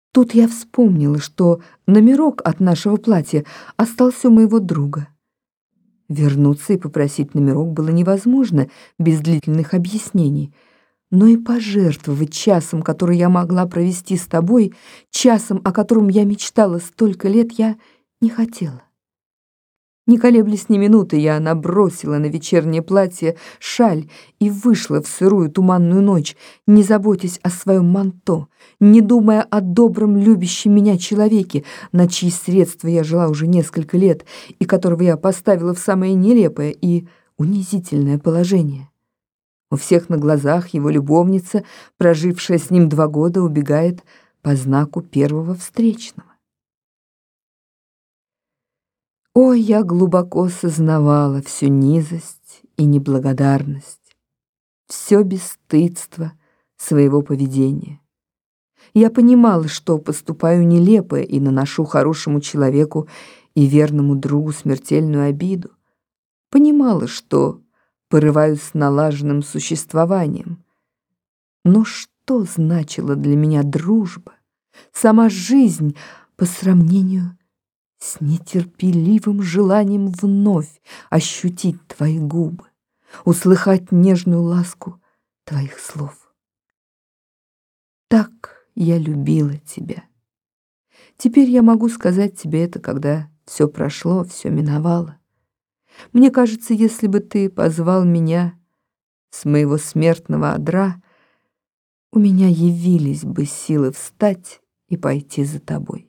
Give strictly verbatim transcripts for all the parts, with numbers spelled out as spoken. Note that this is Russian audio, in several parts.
Тут я вспомнила, что номерок от нашего платья остался у моего друга. Вернуться и попросить номерок было невозможно без длительных объяснений, но и пожертвовать часом, который я могла провести с тобой, часом, о котором я мечтала столько лет, я не хотела. Не колеблясь ни минуты, я набросила на вечернее платье шаль и вышла в сырую туманную ночь, не заботясь о своем манто, не думая о добром, любящем меня человеке, на чьи средства я жила уже несколько лет и которого я поставила в самое нелепое и унизительное положение. У всех на глазах его любовница, прожившая с ним два года, убегает по знаку первого встречного. Ой, я глубоко сознавала всю низость и неблагодарность, все бесстыдство своего поведения. Я понимала, что поступаю нелепо и наношу хорошему человеку и верному другу смертельную обиду. Понимала, что порываюсь налаженным существованием. Но что значила для меня дружба, сама жизнь по сравнению с нетерпеливым желанием вновь ощутить твои губы, услыхать нежную ласку твоих слов? Так я любила тебя. Теперь я могу сказать тебе это, когда все прошло, все миновало. Мне кажется, если бы ты позвал меня с моего смертного одра, у меня явились бы силы встать и пойти за тобой.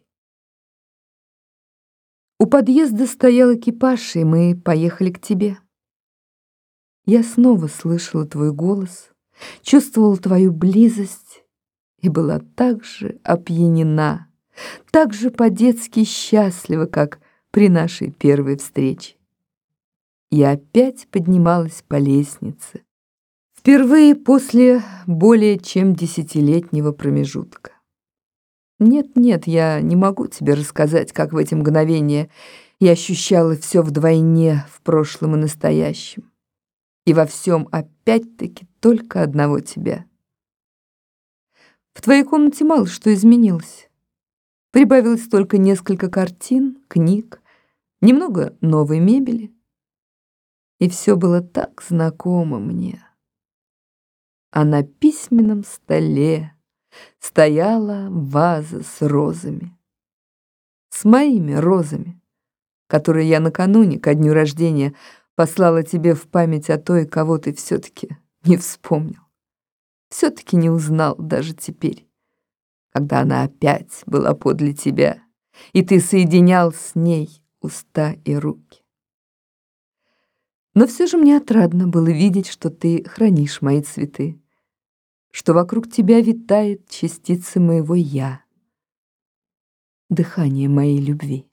У подъезда стоял экипаж, и мы поехали к тебе. Я снова слышала твой голос, чувствовала твою близость и была так же опьянена, так же по-детски счастлива, как при нашей первой встрече. Я опять поднималась по лестнице, впервые после более чем десятилетнего промежутка. Нет-нет, я не могу тебе рассказать, как в эти мгновения я ощущала все вдвойне в прошлом и настоящем, и во всем опять-таки только одного тебя. В твоей комнате мало что изменилось. Прибавилось только несколько картин, книг, немного новой мебели, и все было так знакомо мне. А на письменном столе стояла ваза с розами. С моими розами, которые я накануне, ко дню рождения, послала тебе в память о той, кого ты все-таки не вспомнил. Все-таки не узнал даже теперь, когда она опять была подле тебя, и ты соединял с ней уста и руки. Но все же мне отрадно было видеть, что ты хранишь мои цветы, что вокруг тебя витает частица моего «я», дыхание моей любви.